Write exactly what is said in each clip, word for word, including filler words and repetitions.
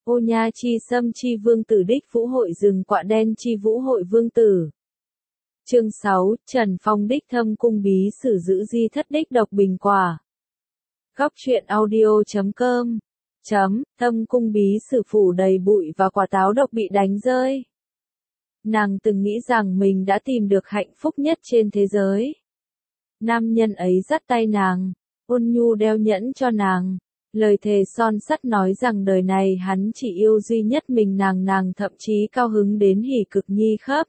Ô nha chi xâm chi vương tử đích vũ hội rừng quạ đen chi vũ hội vương tử. Chương sáu, Trần Phong đích thâm cung bí sử giữ di thất đích độc bình quả. Góc truyện audio chấm com chấm, thâm cung bí sử phủ đầy bụi và quả táo độc bị đánh rơi. Nàng từng nghĩ rằng mình đã tìm được hạnh phúc nhất trên thế giới. Nam nhân ấy dắt tay nàng, ôn nhu đeo nhẫn cho nàng. Lời thề son sắt nói rằng đời này hắn chỉ yêu duy nhất mình nàng nàng thậm chí cao hứng đến hỉ cực nhi khắp.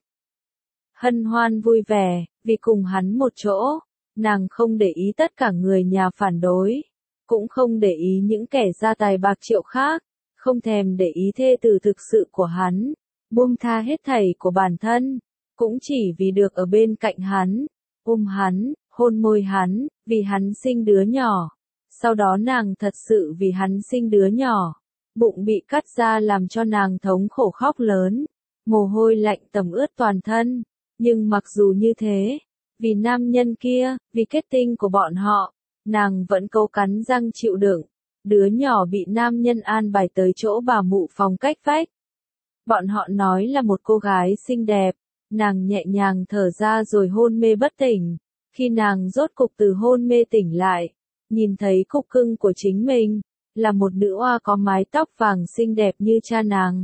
Hân hoan vui vẻ, vì cùng hắn một chỗ, nàng không để ý tất cả người nhà phản đối, cũng không để ý những kẻ gia tài bạc triệu khác, không thèm để ý thê tử thực sự của hắn, buông tha hết thảy của bản thân, cũng chỉ vì được ở bên cạnh hắn, ôm hắn, hôn môi hắn, vì hắn sinh đứa nhỏ. Sau đó nàng thật sự vì hắn sinh đứa nhỏ, bụng bị cắt ra làm cho nàng thống khổ khóc lớn, mồ hôi lạnh tẩm ướt toàn thân, nhưng mặc dù như thế, vì nam nhân kia, vì kết tinh của bọn họ, nàng vẫn cố cắn răng chịu đựng, đứa nhỏ bị nam nhân an bài tới chỗ bà mụ phòng cách vách. Bọn họ nói là một cô gái xinh đẹp, nàng nhẹ nhàng thở ra rồi hôn mê bất tỉnh, khi nàng rốt cục từ hôn mê tỉnh lại. Nhìn thấy cục cưng của chính mình, là một nữ oa có mái tóc vàng xinh đẹp như cha nàng.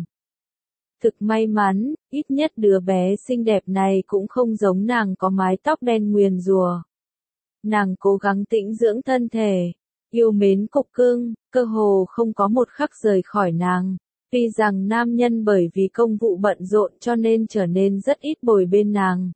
Thực may mắn, ít nhất đứa bé xinh đẹp này cũng không giống nàng có mái tóc đen nguyền rủa. Nàng cố gắng tĩnh dưỡng thân thể, yêu mến cục cưng, cơ hồ không có một khắc rời khỏi nàng. Tuy rằng nam nhân bởi vì công vụ bận rộn cho nên trở nên rất ít bồi bên nàng.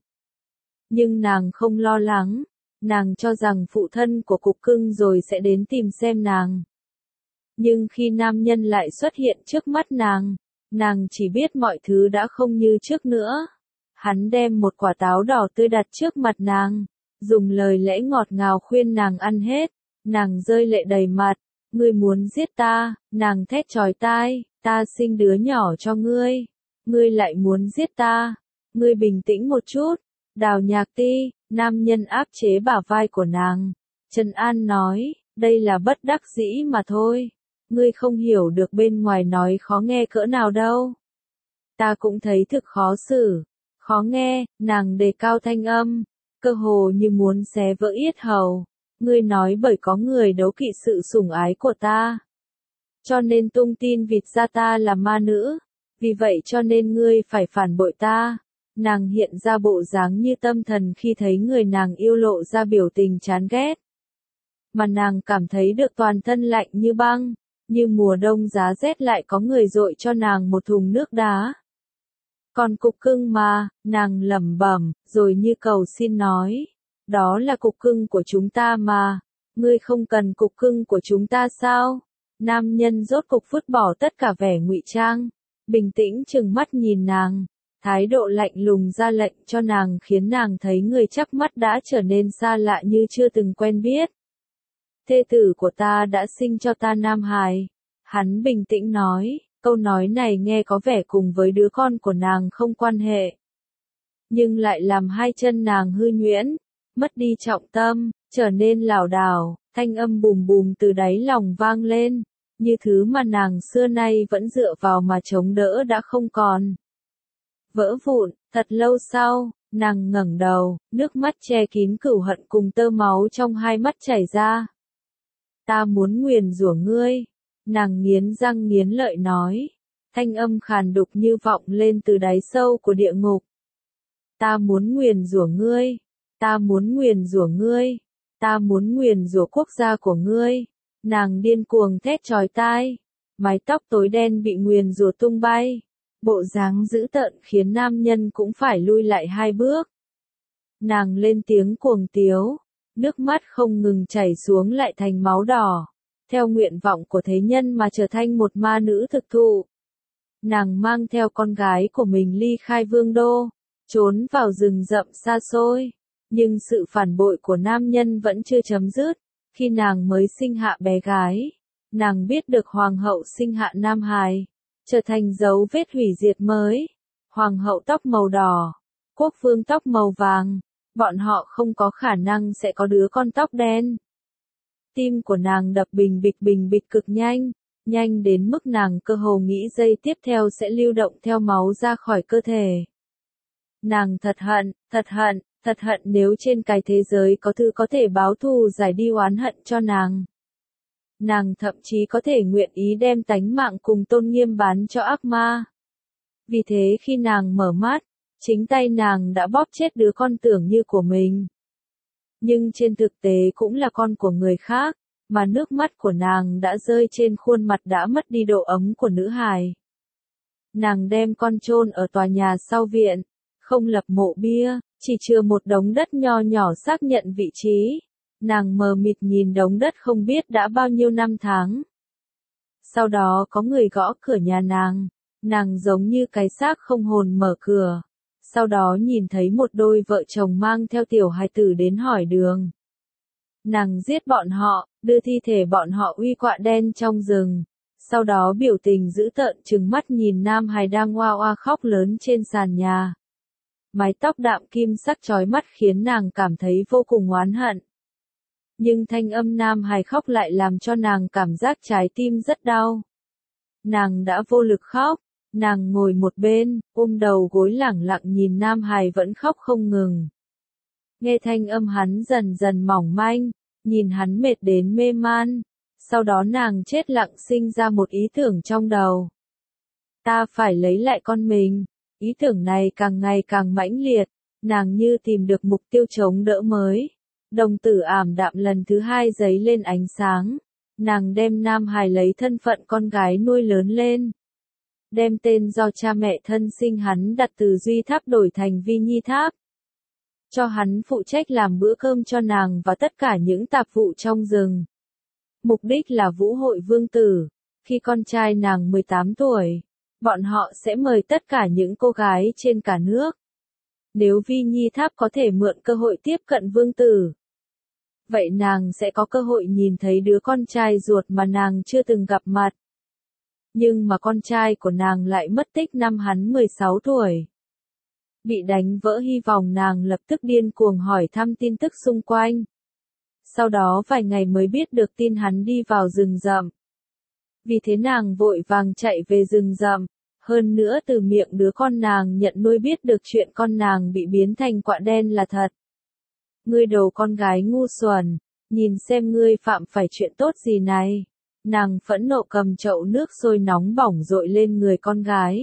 Nhưng nàng không lo lắng. Nàng cho rằng phụ thân của cục cưng rồi sẽ đến tìm xem nàng. Nhưng khi nam nhân lại xuất hiện trước mắt nàng, nàng chỉ biết mọi thứ đã không như trước nữa. Hắn đem một quả táo đỏ tươi đặt trước mặt nàng, dùng lời lẽ ngọt ngào khuyên nàng ăn hết. Nàng rơi lệ đầy mặt, ngươi muốn giết ta, nàng thét chói tai, ta sinh đứa nhỏ cho ngươi, ngươi lại muốn giết ta, ngươi bình tĩnh một chút. Đào Nhạc Ti, nam nhân áp chế bả vai của nàng. Trần An nói, đây là bất đắc dĩ mà thôi. Ngươi không hiểu được bên ngoài nói khó nghe cỡ nào đâu. Ta cũng thấy thực khó xử, khó nghe, nàng đề cao thanh âm, cơ hồ như muốn xé vỡ yết hầu. Ngươi nói bởi có người đấu kỵ sự sủng ái của ta, cho nên tung tin vịt ra ta là ma nữ, vì vậy cho nên ngươi phải phản bội ta. Nàng hiện ra bộ dáng như tâm thần khi thấy người nàng yêu lộ ra biểu tình chán ghét. Mà nàng cảm thấy được toàn thân lạnh như băng, như mùa đông giá rét lại có người dội cho nàng một thùng nước đá. Còn cục cưng mà, nàng lẩm bẩm, rồi như cầu xin nói, đó là cục cưng của chúng ta mà, ngươi không cần cục cưng của chúng ta sao? Nam nhân rốt cục vứt bỏ tất cả vẻ ngụy trang, bình tĩnh trừng mắt nhìn nàng. Thái độ lạnh lùng ra lệnh cho nàng khiến nàng thấy người chắc mắt đã trở nên xa lạ như chưa từng quen biết. Thê tử của ta đã sinh cho ta nam hài. Hắn bình tĩnh nói, câu nói này nghe có vẻ cùng với đứa con của nàng không quan hệ. Nhưng lại làm hai chân nàng hư nhuyễn, mất đi trọng tâm, trở nên lảo đảo, thanh âm bùm bùm từ đáy lòng vang lên, như thứ mà nàng xưa nay vẫn dựa vào mà chống đỡ đã không còn. Vỡ vụn, thật lâu sau, nàng ngẩng đầu, nước mắt che kín cửu hận cùng tơ máu trong hai mắt chảy ra. Ta muốn nguyền rủa ngươi, nàng nghiến răng nghiến lợi nói, thanh âm khàn đục như vọng lên từ đáy sâu của địa ngục. Ta muốn nguyền rủa ngươi, ta muốn nguyền rủa ngươi, ta muốn nguyền rủa quốc gia của ngươi. Nàng điên cuồng thét chói tai, mái tóc tối đen bị nguyền rủa tung bay. Bộ dáng dữ tợn khiến nam nhân cũng phải lui lại hai bước. Nàng lên tiếng cuồng tiếu, nước mắt không ngừng chảy xuống lại thành máu đỏ, theo nguyện vọng của thế nhân mà trở thành một ma nữ thực thụ. Nàng mang theo con gái của mình ly khai vương đô, trốn vào rừng rậm xa xôi, nhưng sự phản bội của nam nhân vẫn chưa chấm dứt. Khi nàng mới sinh hạ bé gái, nàng biết được hoàng hậu sinh hạ nam hài, trở thành dấu vết hủy diệt mới. Hoàng hậu tóc màu đỏ, quốc vương tóc màu vàng, bọn họ không có khả năng sẽ có đứa con tóc đen. Tim của nàng đập bình bịch bình bịch cực nhanh, nhanh đến mức nàng cơ hồ nghĩ giây tiếp theo sẽ lưu động theo máu ra khỏi cơ thể. Nàng thật hận, thật hận, thật hận nếu trên cái thế giới có thứ có thể báo thù giải đi oán hận cho nàng. Nàng thậm chí có thể nguyện ý đem tánh mạng cùng tôn nghiêm bán cho ác ma. Vì thế khi nàng mở mắt, chính tay nàng đã bóp chết đứa con tưởng như của mình. Nhưng trên thực tế cũng là con của người khác, mà nước mắt của nàng đã rơi trên khuôn mặt đã mất đi độ ấm của nữ hài. Nàng đem con chôn ở tòa nhà sau viện, không lập mộ bia, chỉ chừa một đống đất nho nhỏ xác nhận vị trí. Nàng mờ mịt nhìn đống đất không biết đã bao nhiêu năm tháng. Sau đó có người gõ cửa nhà nàng, nàng giống như cái xác không hồn mở cửa. Sau đó nhìn thấy một đôi vợ chồng mang theo tiểu hài tử đến hỏi đường. Nàng giết bọn họ, đưa thi thể bọn họ uy quạ đen trong rừng. Sau đó biểu tình dữ tợn trừng mắt nhìn nam hài đang oa oa khóc lớn trên sàn nhà. Mái tóc đạm kim sắc chói mắt khiến nàng cảm thấy vô cùng oán hận. Nhưng thanh âm nam hài khóc lại làm cho nàng cảm giác trái tim rất đau. Nàng đã vô lực khóc, nàng ngồi một bên, ôm đầu gối lẳng lặng nhìn nam hài vẫn khóc không ngừng. Nghe thanh âm hắn dần dần mỏng manh, nhìn hắn mệt đến mê man, sau đó nàng chết lặng sinh ra một ý tưởng trong đầu. Ta phải lấy lại con mình, ý tưởng này càng ngày càng mãnh liệt, nàng như tìm được mục tiêu chống đỡ mới. Đồng tử ảm đạm lần thứ hai giấy lên ánh sáng, nàng đem nam hài lấy thân phận con gái nuôi lớn lên. Đem tên do cha mẹ thân sinh hắn đặt từ Duy Tháp đổi thành Vi Nhi Tháp. Cho hắn phụ trách làm bữa cơm cho nàng và tất cả những tạp vụ trong rừng. Mục đích là vũ hội vương tử, khi con trai nàng mười tám tuổi, bọn họ sẽ mời tất cả những cô gái trên cả nước. Nếu Vi Nhi Tháp có thể mượn cơ hội tiếp cận vương tử, vậy nàng sẽ có cơ hội nhìn thấy đứa con trai ruột mà nàng chưa từng gặp mặt. Nhưng mà con trai của nàng lại mất tích năm hắn mười sáu tuổi. Bị đánh vỡ hy vọng nàng lập tức điên cuồng hỏi thăm tin tức xung quanh. Sau đó vài ngày mới biết được tin hắn đi vào rừng rậm. Vì thế nàng vội vàng chạy về rừng rậm, hơn nữa từ miệng đứa con nàng nhận nuôi biết được chuyện con nàng bị biến thành quạ đen là thật. Ngươi đồ con gái ngu xuẩn, nhìn xem ngươi phạm phải chuyện tốt gì này. Nàng phẫn nộ cầm chậu nước sôi nóng bỏng dội lên người con gái.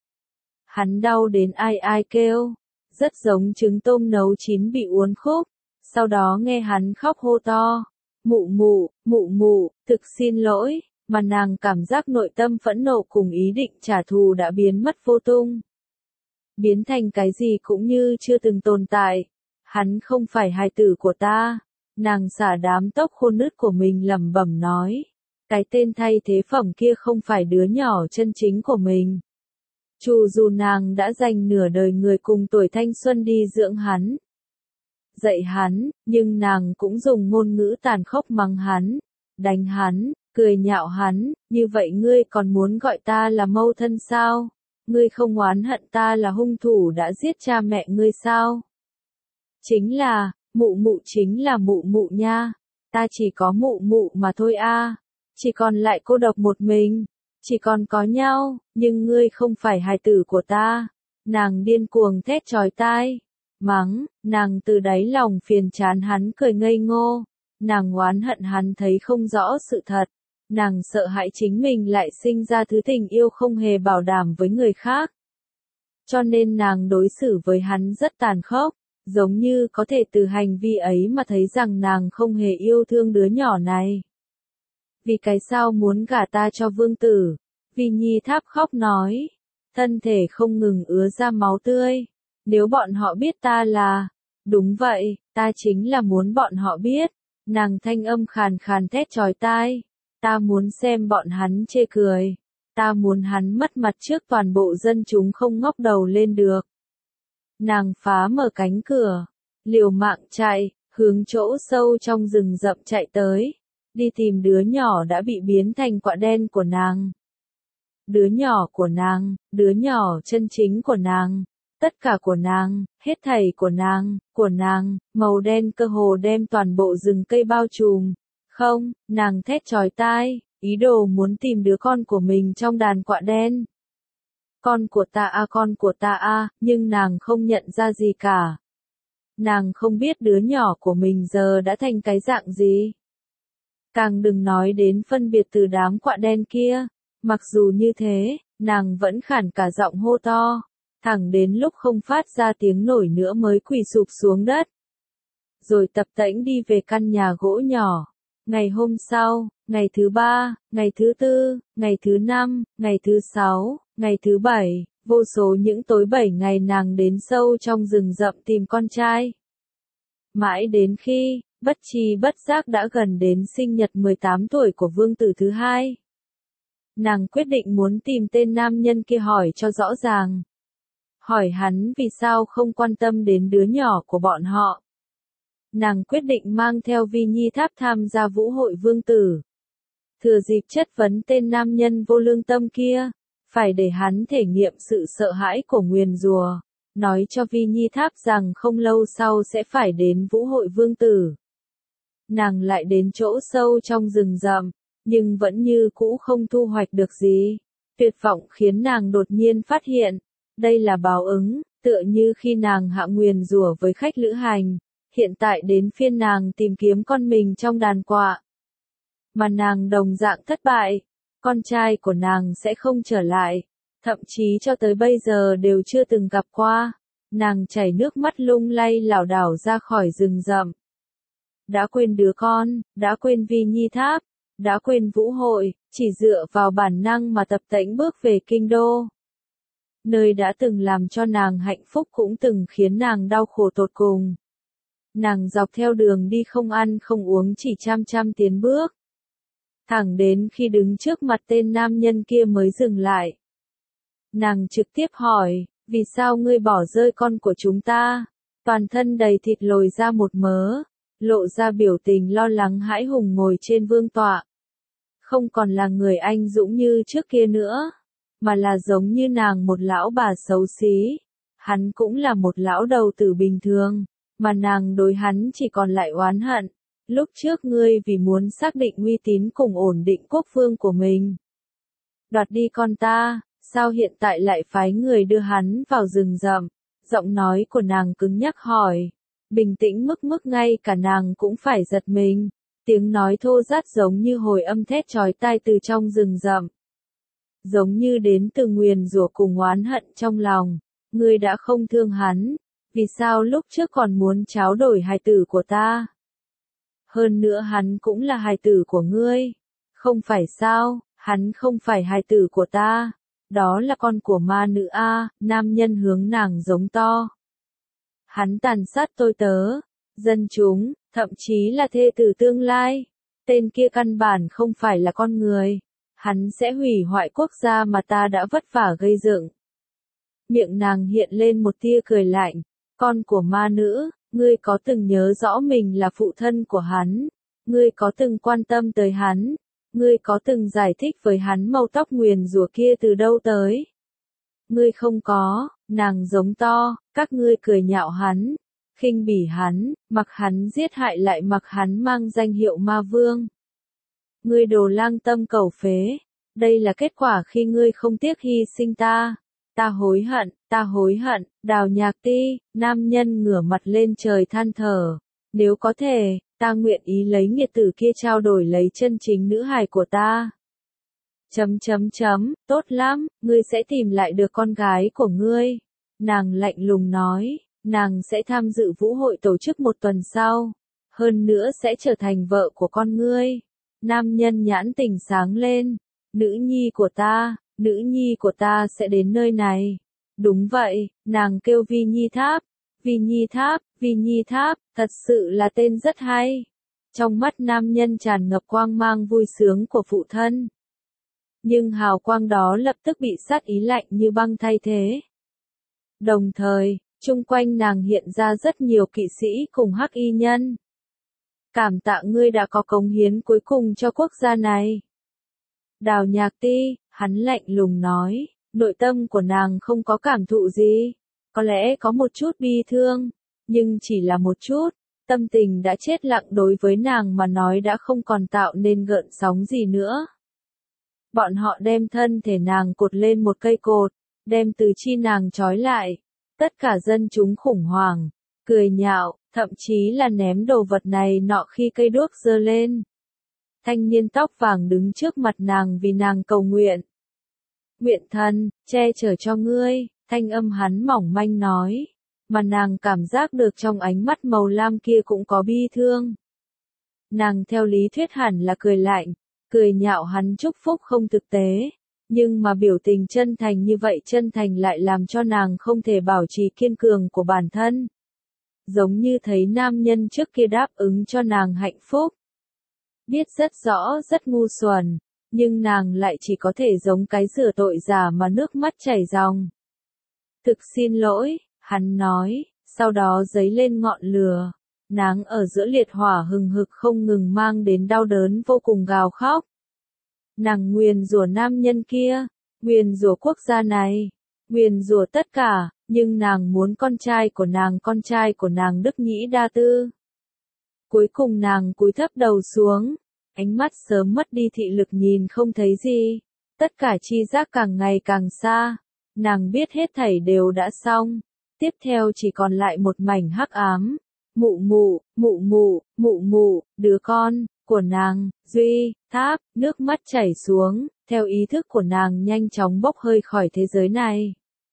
Hắn đau đến ai ai kêu, rất giống trứng tôm nấu chín bị uốn khúc. Sau đó nghe hắn khóc hô to, mụ mụ, mụ mụ, thực xin lỗi, mà nàng cảm giác nội tâm phẫn nộ cùng ý định trả thù đã biến mất vô tung. Biến thành cái gì cũng như chưa từng tồn tại. Hắn không phải hài tử của ta. Nàng xả đám tóc khô nứt của mình lẩm bẩm nói. Cái tên thay thế phẩm kia không phải đứa nhỏ chân chính của mình. Dù dù nàng đã dành nửa đời người cùng tuổi thanh xuân đi dưỡng hắn, dạy hắn, nhưng nàng cũng dùng ngôn ngữ tàn khốc mắng hắn, đánh hắn, cười nhạo hắn, như vậy ngươi còn muốn gọi ta là mâu thân sao? Ngươi không oán hận ta là hung thủ đã giết cha mẹ ngươi sao? Chính là, mụ mụ chính là mụ mụ nha, ta chỉ có mụ mụ mà thôi a, chỉ còn lại cô độc một mình, chỉ còn có nhau, nhưng ngươi không phải hài tử của ta. Nàng điên cuồng thét chói tai, mắng, nàng từ đáy lòng phiền chán hắn cười ngây ngô, nàng oán hận hắn thấy không rõ sự thật, nàng sợ hãi chính mình lại sinh ra thứ tình yêu không hề bảo đảm với người khác. Cho nên nàng đối xử với hắn rất tàn khốc, giống như có thể từ hành vi ấy mà thấy rằng nàng không hề yêu thương đứa nhỏ này. Vì cái sao muốn gả ta cho vương tử? Vi Nhi Tháp khóc nói, thân thể không ngừng ứa ra máu tươi. Nếu bọn họ biết ta là, đúng vậy, ta chính là muốn bọn họ biết. Nàng thanh âm khàn khàn thét chói tai, ta muốn xem bọn hắn chê cười, ta muốn hắn mất mặt trước toàn bộ dân chúng không ngóc đầu lên được. Nàng phá mở cánh cửa, liều mạng chạy, hướng chỗ sâu trong rừng rậm chạy tới, đi tìm đứa nhỏ đã bị biến thành quạ đen của nàng. Đứa nhỏ của nàng, đứa nhỏ chân chính của nàng, tất cả của nàng, hết thảy của nàng, của nàng, màu đen cơ hồ đem toàn bộ rừng cây bao trùm. Không, nàng thét chói tai, ý đồ muốn tìm đứa con của mình trong đàn quạ đen. Con của ta a con của ta a, nhưng nàng không nhận ra gì cả. Nàng không biết đứa nhỏ của mình giờ đã thành cái dạng gì. Càng đừng nói đến phân biệt từ đám quạ đen kia. Mặc dù như thế, nàng vẫn khản cả giọng hô to, thẳng đến lúc không phát ra tiếng nổi nữa mới quỳ sụp xuống đất. Rồi tập tễnh đi về căn nhà gỗ nhỏ. Ngày hôm sau, ngày thứ ba, ngày thứ tư, ngày thứ năm, ngày thứ sáu, ngày thứ bảy, vô số những tối bảy ngày nàng đến sâu trong rừng rậm tìm con trai. Mãi đến khi, bất tri bất giác đã gần đến sinh nhật mười tám tuổi của vương tử thứ hai. Nàng quyết định muốn tìm tên nam nhân kia hỏi cho rõ ràng. Hỏi hắn vì sao không quan tâm đến đứa nhỏ của bọn họ. Nàng quyết định mang theo Vi Nhi Tháp tham gia vũ hội vương tử. Thừa dịp chất vấn tên nam nhân vô lương tâm kia, phải để hắn thể nghiệm sự sợ hãi của nguyền rủa, nói cho Vi Nhi Tháp rằng không lâu sau sẽ phải đến vũ hội vương tử. Nàng lại đến chỗ sâu trong rừng rậm, nhưng vẫn như cũ không thu hoạch được gì. Tuyệt vọng khiến nàng đột nhiên phát hiện, đây là báo ứng, tựa như khi nàng hạ nguyền rủa với khách lữ hành. Hiện tại đến phiên nàng tìm kiếm con mình trong đàn quạ. Mà nàng đồng dạng thất bại, con trai của nàng sẽ không trở lại, thậm chí cho tới bây giờ đều chưa từng gặp qua. Nàng chảy nước mắt lung lay lảo đảo ra khỏi rừng rậm. Đã quên đứa con, đã quên Vi Nhi Tháp, đã quên vũ hội, chỉ dựa vào bản năng mà tập tễnh bước về kinh đô. Nơi đã từng làm cho nàng hạnh phúc cũng từng khiến nàng đau khổ tột cùng. Nàng dọc theo đường đi không ăn không uống chỉ chăm chăm tiến bước. Thẳng đến khi đứng trước mặt tên nam nhân kia mới dừng lại. Nàng trực tiếp hỏi, vì sao ngươi bỏ rơi con của chúng ta? Toàn thân đầy thịt lồi ra một mớ, lộ ra biểu tình lo lắng hãi hùng ngồi trên vương tọa. Không còn là người anh dũng như trước kia nữa, mà là giống như nàng một lão bà xấu xí. Hắn cũng là một lão đầu tử bình thường. Mà nàng đối hắn chỉ còn lại oán hận. Lúc trước ngươi vì muốn xác định uy tín cùng ổn định quốc vương của mình. Đoạt đi con ta, sao hiện tại lại phái người đưa hắn vào rừng rậm? Giọng nói của nàng cứng nhắc hỏi. Bình tĩnh mức mức ngay cả nàng cũng phải giật mình. Tiếng nói thô rát giống như hồi âm thét chói tai từ trong rừng rậm. Giống như đến từ nguyền rủa cùng oán hận trong lòng. Ngươi đã không thương hắn. Vì sao lúc trước còn muốn tráo đổi hài tử của ta? Hơn nữa hắn cũng là hài tử của ngươi. Không phải sao, hắn không phải hài tử của ta. Đó là con của ma nữ A, nam nhân hướng nàng giống to. Hắn tàn sát tôi tớ, dân chúng, thậm chí là thê tử tương lai. Tên kia căn bản không phải là con người. Hắn sẽ hủy hoại quốc gia mà ta đã vất vả gây dựng. Miệng nàng hiện lên một tia cười lạnh. Con của ma nữ, ngươi có từng nhớ rõ mình là phụ thân của hắn? Ngươi có từng quan tâm tới hắn? Ngươi có từng giải thích với hắn màu tóc nguyền rủa kia từ đâu tới? Ngươi không có, nàng giống to, các ngươi cười nhạo hắn, khinh bỉ hắn, mặc hắn giết hại lại mặc hắn mang danh hiệu ma vương. Ngươi đồ lang tâm cầu phế, đây là kết quả khi ngươi không tiếc hy sinh ta. Ta hối hận, ta hối hận, Đào Nhạc Ti, nam nhân ngửa mặt lên trời than thở. Nếu có thể, ta nguyện ý lấy nghiệt tử kia trao đổi lấy chân chính nữ hài của ta. Chấm chấm chấm, tốt lắm, ngươi sẽ tìm lại được con gái của ngươi. Nàng lạnh lùng nói, nàng sẽ tham dự vũ hội tổ chức một tuần sau. Hơn nữa sẽ trở thành vợ của con ngươi. Nam nhân nhãn tình sáng lên, nữ nhi của ta. Nữ nhi của ta sẽ đến nơi này. Đúng vậy, nàng kêu Vi Nhi Tháp. Vi Nhi Tháp, Vi Nhi Tháp, thật sự là tên rất hay. Trong mắt nam nhân tràn ngập quang mang vui sướng của phụ thân. Nhưng hào quang đó lập tức bị sát ý lạnh như băng thay thế. Đồng thời, chung quanh nàng hiện ra rất nhiều kỵ sĩ cùng hắc y nhân. Cảm tạ ngươi đã có cống hiến cuối cùng cho quốc gia này. Đào Nhạc Ti, hắn lạnh lùng nói, nội tâm của nàng không có cảm thụ gì, có lẽ có một chút bi thương, nhưng chỉ là một chút, tâm tình đã chết lặng đối với nàng mà nói đã không còn tạo nên gợn sóng gì nữa. Bọn họ đem thân thể nàng cột lên một cây cột, đem tứ chi nàng trói lại. Tất cả dân chúng khủng hoảng, cười nhạo, thậm chí là ném đồ vật này nọ khi cây đuốc giơ lên. Thanh niên tóc vàng đứng trước mặt nàng vì nàng cầu nguyện. Nguyện thần, che chở cho ngươi, thanh âm hắn mỏng manh nói, mà nàng cảm giác được trong ánh mắt màu lam kia cũng có bi thương. Nàng theo lý thuyết hẳn là cười lạnh, cười nhạo hắn chúc phúc không thực tế, nhưng mà biểu tình chân thành như vậy chân thành lại làm cho nàng không thể bảo trì kiên cường của bản thân. Giống như thấy nam nhân trước kia đáp ứng cho nàng hạnh phúc. Biết rất rõ rất ngu xuẩn, nhưng nàng lại chỉ có thể giống cái rửa tội giả mà nước mắt chảy ròng. Thực xin lỗi, hắn nói, sau đó giấy lên ngọn lửa, nàng ở giữa liệt hỏa hừng hực không ngừng mang đến đau đớn vô cùng gào khóc. Nàng nguyền rủa nam nhân kia, nguyền rủa quốc gia này, nguyền rủa tất cả, nhưng nàng muốn con trai của nàng con trai của nàng Đức Nhĩ Đa Tư. Cuối cùng nàng cúi thấp đầu xuống, ánh mắt sớm mất đi thị lực nhìn không thấy gì, tất cả chi giác càng ngày càng xa, nàng biết hết thảy đều đã xong, tiếp theo chỉ còn lại một mảnh hắc ám, mụ mụ, mụ mụ, mụ mụ, đứa con của nàng, Duy, Tháp, nước mắt chảy xuống, theo ý thức của nàng nhanh chóng bốc hơi khỏi thế giới này.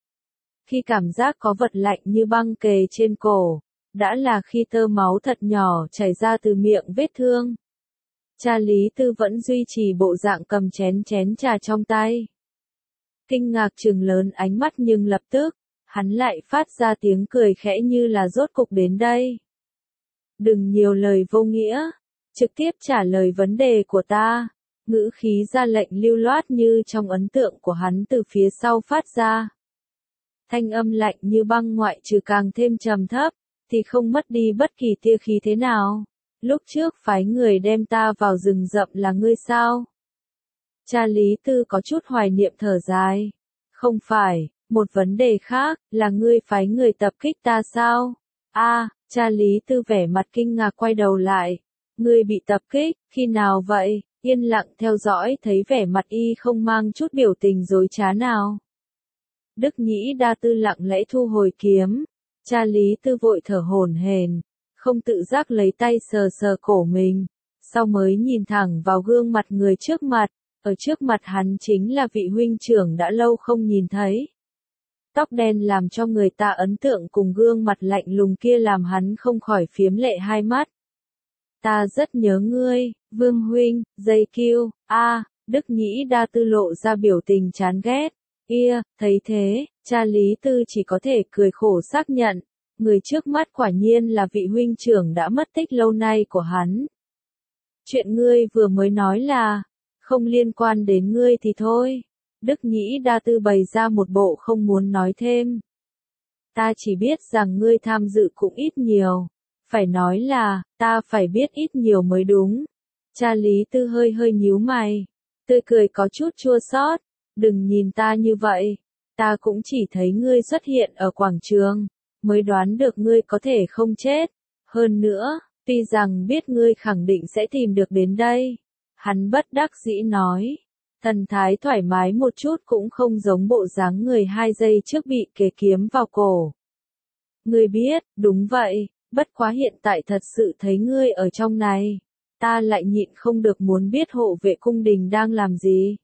Khi cảm giác có vật lạnh như băng kề trên cổ, đã là khi tơ máu thật nhỏ chảy ra từ miệng vết thương. Cha Lý Tư vẫn duy trì bộ dạng cầm chén chén trà trong tay. Kinh ngạc trừng lớn ánh mắt nhưng lập tức, hắn lại phát ra tiếng cười khẽ như là rốt cục đến đây. Đừng nhiều lời vô nghĩa, trực tiếp trả lời vấn đề của ta. Ngữ khí ra lệnh lưu loát như trong ấn tượng của hắn từ phía sau phát ra. Thanh âm lạnh như băng ngoại trừ càng thêm trầm thấp, thì không mất đi bất kỳ tia khí thế nào. Lúc trước phái người đem ta vào rừng rậm là ngươi sao? Cha Lý Tư có chút hoài niệm thở dài. Không phải, một vấn đề khác, là ngươi phái người tập kích ta sao? A, à, cha Lý Tư vẻ mặt kinh ngạc quay đầu lại. Ngươi bị tập kích, khi nào vậy? Yên lặng theo dõi thấy vẻ mặt y không mang chút biểu tình dối trá nào. Đức Nhĩ Đa Tư lặng lẽ thu hồi kiếm. Cha Lý Tư vội thở hổn hển, không tự giác lấy tay sờ sờ cổ mình, sau mới nhìn thẳng vào gương mặt người trước mặt, ở trước mặt hắn chính là vị huynh trưởng đã lâu không nhìn thấy. Tóc đen làm cho người ta ấn tượng cùng gương mặt lạnh lùng kia làm hắn không khỏi phiếm lệ hai mắt. Ta rất nhớ ngươi, Vương huynh, dây kiêu, a, Đức Nhĩ Đa Tư lộ ra biểu tình chán ghét. Ia, thấy thế, cha Lý Tư chỉ có thể cười khổ xác nhận, người trước mắt quả nhiên là vị huynh trưởng đã mất tích lâu nay của hắn. Chuyện ngươi vừa mới nói là, không liên quan đến ngươi thì thôi. Đức Nhĩ Đa Tư bày ra một bộ không muốn nói thêm. Ta chỉ biết rằng ngươi tham dự cũng ít nhiều. Phải nói là, ta phải biết ít nhiều mới đúng. Cha Lý Tư hơi hơi nhíu mày. Tươi cười có chút chua xót. Đừng nhìn ta như vậy. Ta cũng chỉ thấy ngươi xuất hiện ở quảng trường, mới đoán được ngươi có thể không chết. Hơn nữa, tuy rằng biết ngươi khẳng định sẽ tìm được đến đây. Hắn bất đắc dĩ nói. Thần thái thoải mái một chút cũng không giống bộ dáng người hai giây trước bị kề kiếm vào cổ. Ngươi biết, đúng vậy, bất quá hiện tại thật sự thấy ngươi ở trong này. Ta lại nhịn không được muốn biết hộ vệ cung đình đang làm gì.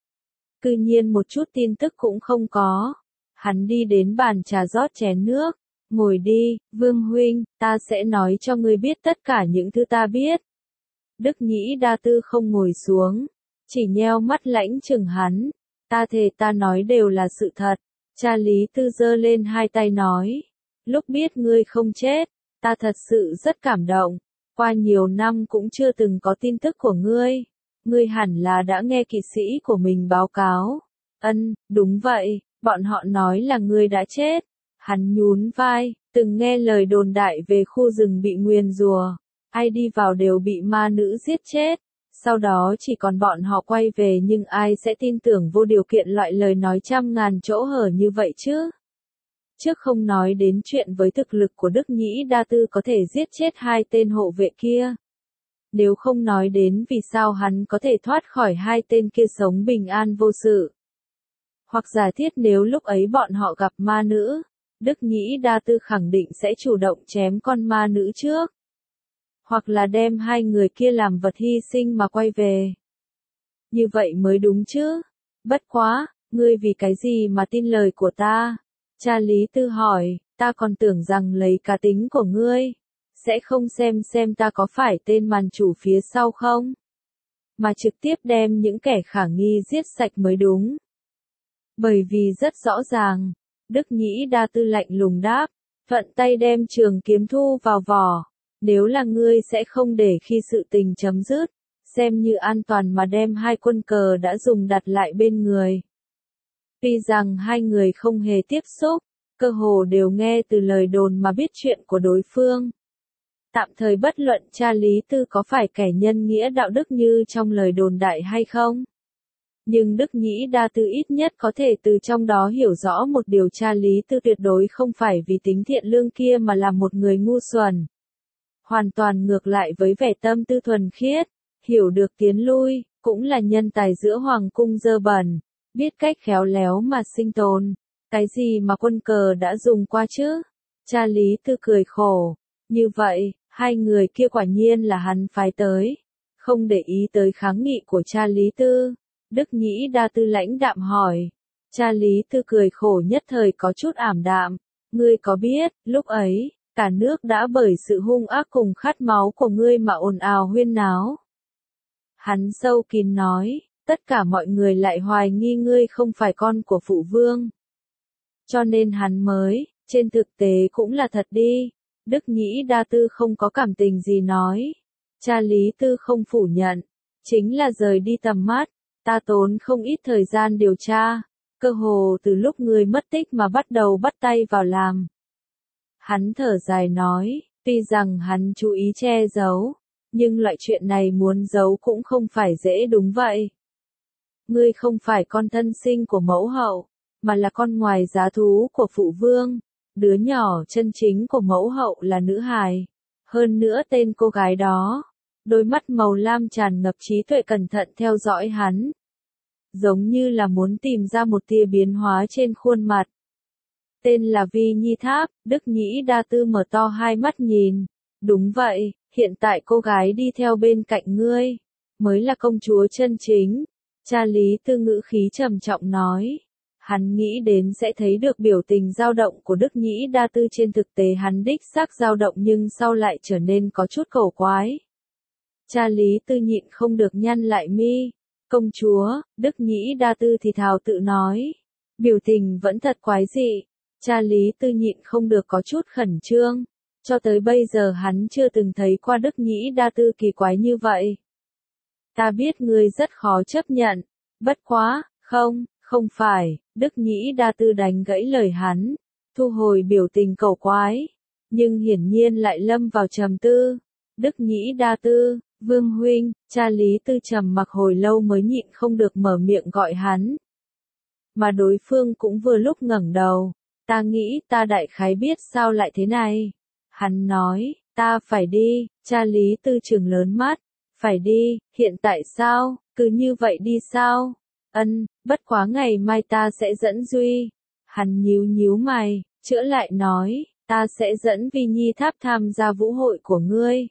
Cư nhiên một chút tin tức cũng không có. Hắn đi đến bàn trà rót chén nước. Ngồi đi, Vương huynh, ta sẽ nói cho ngươi biết tất cả những thứ ta biết. Đức Nhĩ Đa Tư không ngồi xuống, chỉ nheo mắt lãnh chừng hắn. Ta thề ta nói đều là sự thật. Cha Lý Tư giơ lên hai tay nói. Lúc biết ngươi không chết, ta thật sự rất cảm động. Qua nhiều năm cũng chưa từng có tin tức của ngươi. Ngươi hẳn là đã nghe kỵ sĩ của mình báo cáo. Ân, đúng vậy, bọn họ nói là ngươi đã chết. Hắn nhún vai, từng nghe lời đồn đại về khu rừng bị nguyền rủa, ai đi vào đều bị ma nữ giết chết. Sau đó chỉ còn bọn họ quay về nhưng ai sẽ tin tưởng vô điều kiện loại lời nói trăm ngàn chỗ hở như vậy chứ? Trước không nói đến chuyện với thực lực của Đức Nhĩ Đa Tư có thể giết chết hai tên hộ vệ kia. Nếu không nói đến vì sao hắn có thể thoát khỏi hai tên kia sống bình an vô sự. Hoặc giả thiết nếu lúc ấy bọn họ gặp ma nữ, Đức Nhĩ Đa Tư khẳng định sẽ chủ động chém con ma nữ trước. Hoặc là đem hai người kia làm vật hy sinh mà quay về. Như vậy mới đúng chứ. Bất quá, ngươi vì cái gì mà tin lời của ta? Cha Lý Tư hỏi, ta còn tưởng rằng lấy cá tính của ngươi, sẽ không xem xem ta có phải tên màn chủ phía sau không? Mà trực tiếp đem những kẻ khả nghi giết sạch mới đúng. Bởi vì rất rõ ràng, Đức Nhĩ Đa Tư lạnh lùng đáp, thuận tay đem trường kiếm thu vào vỏ. Nếu là ngươi sẽ không để khi sự tình chấm dứt, xem như an toàn mà đem hai quân cờ đã dùng đặt lại bên người. Tuy rằng hai người không hề tiếp xúc, cơ hồ đều nghe từ lời đồn mà biết chuyện của đối phương. Tạm thời bất luận cha Lý Tư có phải kẻ nhân nghĩa đạo đức như trong lời đồn đại hay không. Nhưng Đức Nhĩ Đa Tư ít nhất có thể từ trong đó hiểu rõ một điều, cha Lý Tư tuyệt đối không phải vì tính thiện lương kia mà là một người ngu xuẩn. Hoàn toàn ngược lại với vẻ tâm tư thuần khiết, hiểu được tiến lui, cũng là nhân tài giữa hoàng cung dơ bẩn, biết cách khéo léo mà sinh tồn. Cái gì mà quân cờ đã dùng qua chứ? Cha Lý Tư cười khổ. Như vậy, hai người kia quả nhiên là hắn phái tới. Không để ý tới kháng nghị của cha Lý Tư, Đức Nhĩ Đa Tư lãnh đạm hỏi. Cha Lý Tư cười khổ nhất thời có chút ảm đạm. Ngươi có biết, lúc ấy, cả nước đã bởi sự hung ác cùng khát máu của ngươi mà ồn ào huyên náo. Hắn sâu kín nói, tất cả mọi người lại hoài nghi ngươi không phải con của phụ vương. Cho nên hắn mới, trên thực tế cũng là thật đi. Đức Nhĩ Đa Tư không có cảm tình gì nói. Cha Lý Tư không phủ nhận, chính là rời đi tầm mắt. Ta tốn không ít thời gian điều tra, cơ hồ từ lúc ngươi mất tích mà bắt đầu bắt tay vào làm. Hắn thở dài nói, tuy rằng hắn chú ý che giấu, nhưng loại chuyện này muốn giấu cũng không phải dễ đúng vậy. Ngươi không phải con thân sinh của mẫu hậu, mà là con ngoài giá thú của phụ vương. Đứa nhỏ chân chính của mẫu hậu là nữ hài. Hơn nữa tên cô gái đó, đôi mắt màu lam tràn ngập trí tuệ cẩn thận theo dõi hắn. Giống như là muốn tìm ra một tia biến hóa trên khuôn mặt. Tên là Vi Nhi Tháp. Đức Nhĩ Đa Tư mở to hai mắt nhìn. Đúng vậy, hiện tại cô gái đi theo bên cạnh ngươi, mới là công chúa chân chính. Cha Lý Tư ngữ khí trầm trọng nói. Hắn nghĩ đến sẽ thấy được biểu tình dao động của Đức Nhĩ Đa Tư, trên thực tế hắn đích xác dao động nhưng sau lại trở nên có chút cổ quái. Cha Lý Tư nhịn không được nhăn lại mi. Công chúa, Đức Nhĩ Đa Tư thì thào tự nói. Biểu tình vẫn thật quái dị. Cha Lý Tư nhịn không được có chút khẩn trương. Cho tới bây giờ hắn chưa từng thấy qua Đức Nhĩ Đa Tư kỳ quái như vậy. Ta biết ngươi rất khó chấp nhận. Bất quá, không, không phải. Đức Nhĩ Đa Tư đánh gãy lời hắn. Thu hồi biểu tình cầu quái. Nhưng hiển nhiên lại lâm vào trầm tư. Đức Nhĩ Đa Tư, Vương huynh. Cha Lý Tư trầm mặc hồi lâu mới nhịn không được mở miệng gọi hắn. Mà đối phương cũng vừa lúc ngẩng đầu. Ta nghĩ ta đại khái biết sao lại thế này. Hắn nói, ta phải đi. Cha Lý Tư trừng lớn mắt. Phải đi, hiện tại sao, cứ như vậy đi sao? Ân, bất quá ngày mai ta sẽ dẫn Duy. Hắn nhíu nhíu mày, chữa lại nói, ta sẽ dẫn Vi Nhi Tháp tham gia vũ hội của ngươi.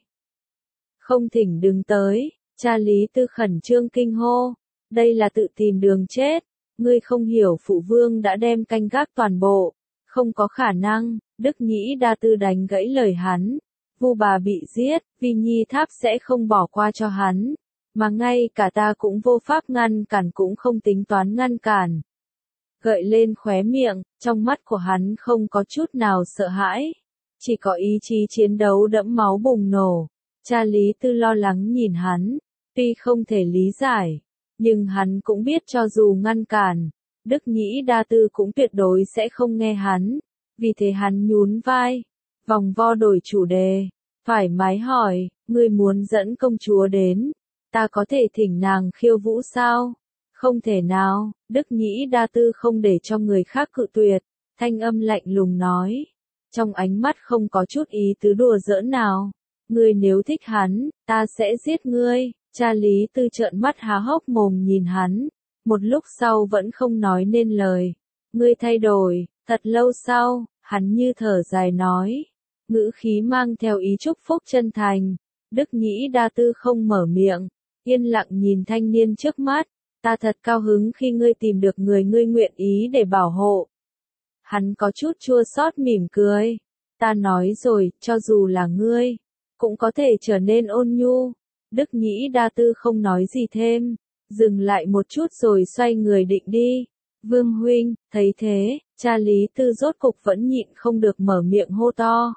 Không thỉnh đừng tới. Cha Lý Tư khẩn trương kinh hô. Đây là tự tìm đường chết. Ngươi không hiểu phụ vương đã đem canh gác toàn bộ. Không có khả năng. Đức Nhĩ Đa Tư đánh gãy lời hắn. Vu bà bị giết, Vi Nhi Tháp sẽ không bỏ qua cho hắn. Mà ngay cả ta cũng vô pháp ngăn cản, cũng không tính toán ngăn cản. Gợi lên khóe miệng, trong mắt của hắn không có chút nào sợ hãi. Chỉ có ý chí chiến đấu đẫm máu bùng nổ. Cha Lý Tư lo lắng nhìn hắn. Tuy không thể lý giải, nhưng hắn cũng biết cho dù ngăn cản, Đức Nhĩ Đa Tư cũng tuyệt đối sẽ không nghe hắn. Vì thế hắn nhún vai, vòng vo đổi chủ đề, thoải mái hỏi, ngươi muốn dẫn công chúa đến, ta có thể thỉnh nàng khiêu vũ sao? Không thể nào. Đức Nhĩ Đa Tư không để cho người khác cự tuyệt, thanh âm lạnh lùng nói, trong ánh mắt không có chút ý tứ đùa giỡn nào. Ngươi nếu thích hắn, ta sẽ giết ngươi. Cha Lý Tư trợn mắt há hốc mồm nhìn hắn, một lúc sau vẫn không nói nên lời. Ngươi thay đổi. Thật lâu sau, hắn như thở dài nói, ngữ khí mang theo ý chúc phúc chân thành. Đức Nhĩ Đa Tư không mở miệng, yên lặng nhìn thanh niên trước mắt. Ta thật cao hứng khi ngươi tìm được người ngươi nguyện ý để bảo hộ. Hắn có chút chua xót mỉm cười. Ta nói rồi, cho dù là ngươi, cũng có thể trở nên ôn nhu. Đức Nhĩ Đa Tư không nói gì thêm, dừng lại một chút rồi xoay người định đi. Vương huynh, thấy thế, cha Lý Tư rốt cục vẫn nhịn không được mở miệng hô to.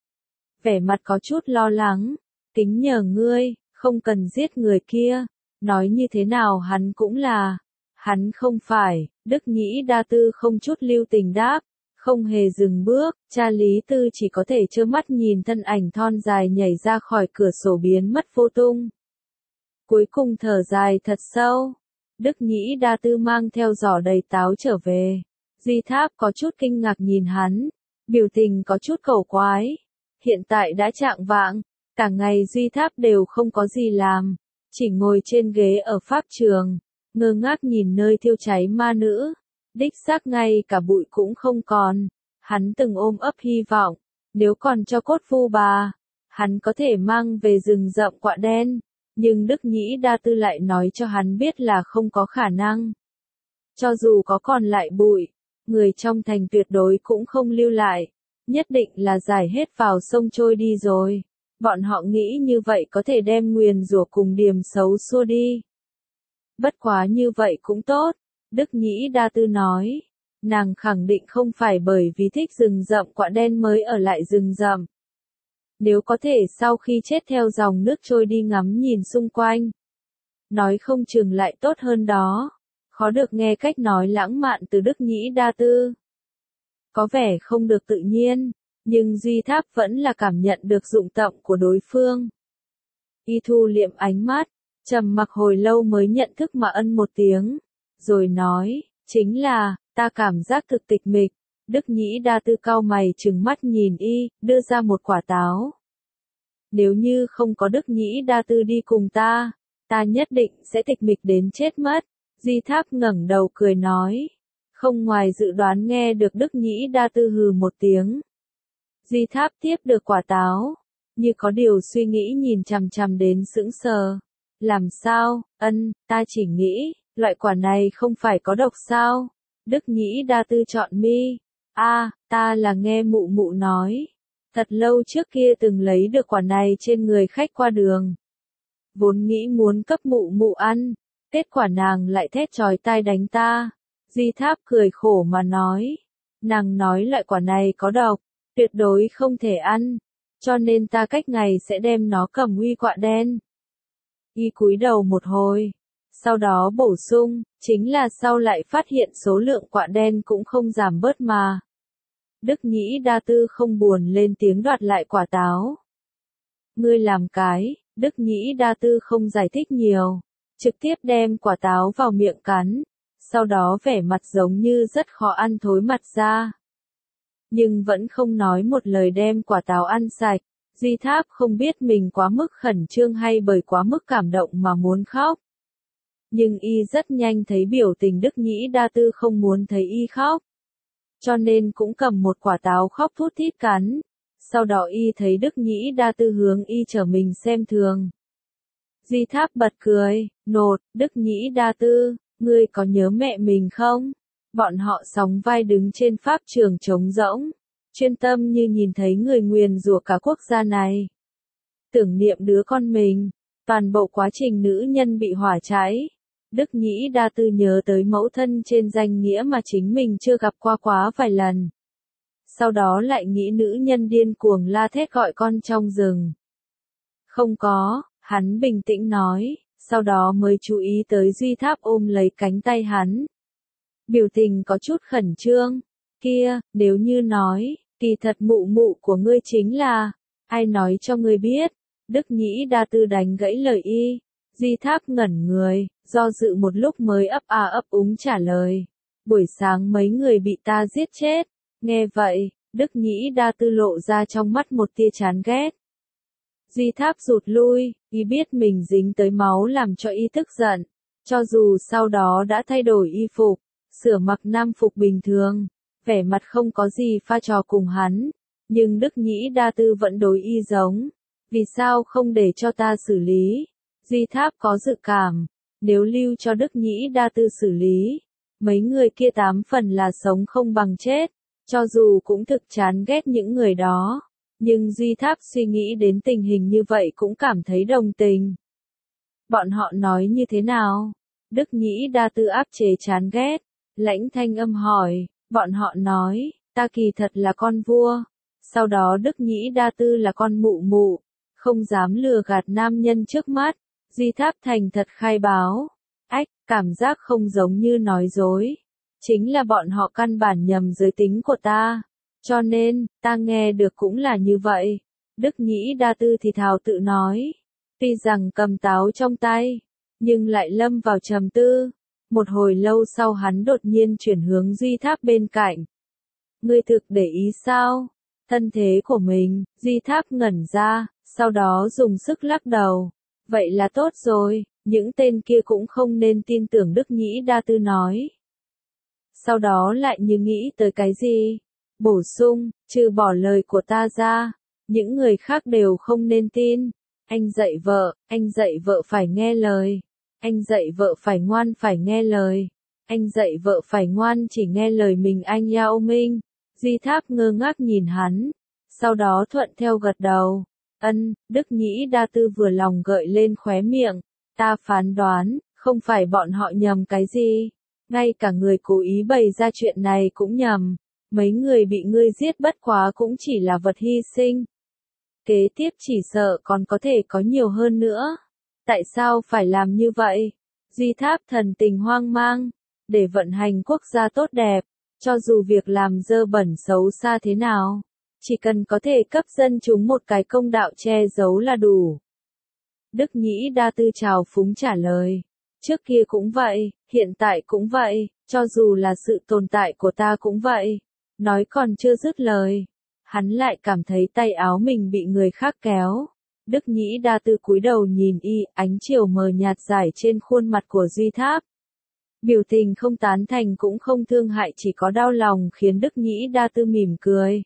Vẻ mặt có chút lo lắng, kính nhờ ngươi, không cần giết người kia. Nói như thế nào hắn cũng là. Hắn không phải. Đức Nhĩ Đa Tư không chút lưu tình đáp, không hề dừng bước. Cha Lý Tư chỉ có thể trơ mắt nhìn thân ảnh thon dài nhảy ra khỏi cửa sổ biến mất vô tung. Cuối cùng thở dài thật sâu. Đức Nhĩ Đa Tư mang theo giỏ đầy táo trở về. Duy Tháp có chút kinh ngạc nhìn hắn, biểu tình có chút cầu quái. Hiện tại đã chạng vạng, cả ngày Duy Tháp đều không có gì làm, chỉ ngồi trên ghế ở pháp trường, ngơ ngác nhìn nơi thiêu cháy ma nữ. Đích xác ngay cả bụi cũng không còn. Hắn từng ôm ấp hy vọng, nếu còn cho cốt phu bà, hắn có thể mang về rừng rậm quạ đen. Nhưng Đức Nhĩ Đa Tư lại nói cho hắn biết là không có khả năng. Cho dù có còn lại bụi, người trong thành tuyệt đối cũng không lưu lại, nhất định là giải hết vào sông trôi đi rồi. Bọn họ nghĩ như vậy có thể đem nguyền rủa cùng điềm xấu xua đi. Bất quá như vậy cũng tốt, Đức Nhĩ Đa Tư nói. Nàng khẳng định không phải bởi vì thích rừng rậm quạ đen mới ở lại rừng rậm. Nếu có thể sau khi chết theo dòng nước trôi đi ngắm nhìn xung quanh, nói không chừng lại tốt hơn đó. Khó được nghe cách nói lãng mạn từ Đức Nhĩ Đa Tư. Có vẻ không được tự nhiên, nhưng Duy Tháp vẫn là cảm nhận được dụng tộng của đối phương. Y thu liệm ánh mắt, trầm mặc hồi lâu mới nhận thức mà ân một tiếng, rồi nói, chính là, ta cảm giác thực tịch mịch. Đức Nhĩ Đa Tư cau mày trừng mắt nhìn y, đưa ra một quả táo. Nếu như không có Đức Nhĩ Đa Tư đi cùng ta, ta nhất định sẽ tịch mịch đến chết mất. Duy Tháp ngẩng đầu cười nói. Không ngoài dự đoán nghe được Đức Nhĩ Đa Tư hừ một tiếng. Duy Tháp tiếp được quả táo, như có điều suy nghĩ nhìn chằm chằm đến sững sờ. Làm sao, ân, ta chỉ nghĩ, loại quả này không phải có độc sao? Đức Nhĩ Đa Tư chọn mi. A, à, ta là nghe mụ mụ nói. Thật lâu trước kia từng lấy được quả này trên người khách qua đường. Vốn nghĩ muốn cấp mụ mụ ăn, kết quả nàng lại thét chói tai đánh ta. Duy Tháp cười khổ mà nói. Nàng nói loại quả này có độc, tuyệt đối không thể ăn, cho nên ta cách ngày sẽ đem nó cầm uy quạ đen. Y cúi đầu một hồi, sau đó bổ sung, chính là sau lại phát hiện số lượng quạ đen cũng không giảm bớt mà. Đức Nhĩ Đa Tư không buồn lên tiếng đoạt lại quả táo. Ngươi làm cái, Đức Nhĩ Đa Tư không giải thích nhiều, trực tiếp đem quả táo vào miệng cắn, sau đó vẻ mặt giống như rất khó ăn thối mặt ra. Nhưng vẫn không nói một lời đem quả táo ăn sạch. Duy Tháp không biết mình quá mức khẩn trương hay bởi quá mức cảm động mà muốn khóc. Nhưng y rất nhanh thấy biểu tình Đức Nhĩ Đa Tư không muốn thấy y khóc. Cho nên cũng cầm một quả táo khóc thút thít cắn. Sau đó y thấy Đức Nhĩ Đa Tư hướng y trở mình xem thường. Duy Tháp bật cười, nột, Đức Nhĩ Đa Tư, ngươi có nhớ mẹ mình không? Bọn họ sóng vai đứng trên pháp trường trống rỗng, chuyên tâm như nhìn thấy người nguyền rủa cả quốc gia này. Tưởng niệm đứa con mình, toàn bộ quá trình nữ nhân bị hỏa cháy. Đức Nhĩ Đa Tư nhớ tới mẫu thân trên danh nghĩa mà chính mình chưa gặp qua quá vài lần. Sau đó lại nghĩ nữ nhân điên cuồng la thét gọi con trong rừng. Không có, hắn bình tĩnh nói, sau đó mới chú ý tới Duy Tháp ôm lấy cánh tay hắn. Biểu tình có chút khẩn trương. Kia, nếu như nói, kỳ thật mụ mụ của ngươi chính là, ai nói cho ngươi biết? Đức Nhĩ Đa Tư đánh gãy lời y. Duy Tháp ngẩn người, do dự một lúc mới ấp a ấp úng trả lời. Buổi sáng mấy người bị ta giết chết. Nghe vậy, Đức Nhĩ Đa Tư lộ ra trong mắt một tia chán ghét. Duy Tháp rụt lui, y biết mình dính tới máu làm cho y tức giận. Cho dù sau đó đã thay đổi y phục, sửa mặc nam phục bình thường, vẻ mặt không có gì pha trò cùng hắn, nhưng Đức Nhĩ Đa Tư vẫn đối y giống. Vì sao không để cho ta xử lý? Duy Tháp có dự cảm, nếu lưu cho Đức Nhĩ Đa Tư xử lý, mấy người kia tám phần là sống không bằng chết, cho dù cũng thực chán ghét những người đó. Nhưng Duy Tháp suy nghĩ đến tình hình như vậy cũng cảm thấy đồng tình. Bọn họ nói như thế nào? Đức Nhĩ Đa Tư áp chế chán ghét, lãnh thanh âm hỏi, bọn họ nói, ta kỳ thật là con vua. Sau đó Đức Nhĩ Đa Tư là con mụ mụ, không dám lừa gạt nam nhân trước mắt. Duy Tháp thành thật khai báo. Ách, cảm giác không giống như nói dối. Chính là bọn họ căn bản nhầm giới tính của ta. Cho nên, ta nghe được cũng là như vậy. Đức Nhĩ Đa Tư thì thào tự nói. Tuy rằng cầm táo trong tay, nhưng lại lâm vào trầm tư. Một hồi lâu sau hắn đột nhiên chuyển hướng Duy Tháp bên cạnh. Ngươi thực để ý sao? Thân thế của mình, Duy Tháp ngẩn ra, sau đó dùng sức lắc đầu. Vậy là tốt rồi, những tên kia cũng không nên tin tưởng Đức Nhĩ Đa Tư nói. Sau đó lại như nghĩ tới cái gì? Bổ sung, trừ bỏ lời của ta ra, những người khác đều không nên tin. Anh dạy vợ, anh dạy vợ phải nghe lời. Anh dạy vợ phải ngoan phải nghe lời. Anh dạy vợ phải ngoan chỉ nghe lời mình anh Yao Minh. Duy Tháp ngơ ngác nhìn hắn, sau đó thuận theo gật đầu. Ân, Đức Nhĩ Đa Tư vừa lòng gợi lên khóe miệng. Ta phán đoán, không phải bọn họ nhầm cái gì. Ngay cả người cố ý bày ra chuyện này cũng nhầm. Mấy người bị ngươi giết bất quá cũng chỉ là vật hy sinh. Kế tiếp chỉ sợ còn có thể có nhiều hơn nữa. Tại sao phải làm như vậy? Duy Tháp thần tình hoang mang. Để vận hành quốc gia tốt đẹp, cho dù việc làm dơ bẩn xấu xa thế nào, chỉ cần có thể cấp dân chúng một cái công đạo che giấu là đủ. Đức Nhĩ Đa Tư trào phúng trả lời. Trước kia cũng vậy, hiện tại cũng vậy, cho dù là sự tồn tại của ta cũng vậy. Nói còn chưa dứt lời, hắn lại cảm thấy tay áo mình bị người khác kéo. Đức Nhĩ Đa Tư cúi đầu nhìn y, ánh chiều mờ nhạt rải trên khuôn mặt của Duy Tháp. Biểu tình không tán thành cũng không thương hại, chỉ có đau lòng khiến Đức Nhĩ Đa Tư mỉm cười.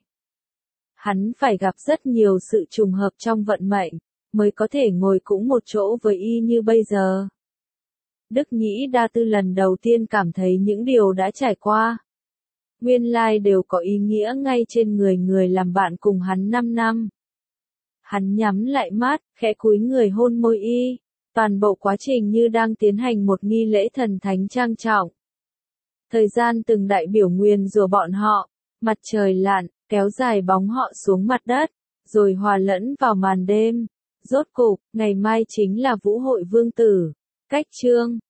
Hắn phải gặp rất nhiều sự trùng hợp trong vận mệnh, mới có thể ngồi cũng một chỗ với y như bây giờ. Đức Nhĩ Đa Tư lần đầu tiên cảm thấy những điều đã trải qua, nguyên lai đều có ý nghĩa ngay trên người người làm bạn cùng hắn năm năm. Hắn nhắm lại mắt, khẽ cúi người hôn môi y. Toàn bộ quá trình như đang tiến hành một nghi lễ thần thánh trang trọng. Thời gian từng đại biểu nguyền rủa bọn họ, mặt trời lặn, kéo dài bóng họ xuống mặt đất, rồi hòa lẫn vào màn đêm. Rốt cục, ngày mai chính là vũ hội vương tử. Cách chương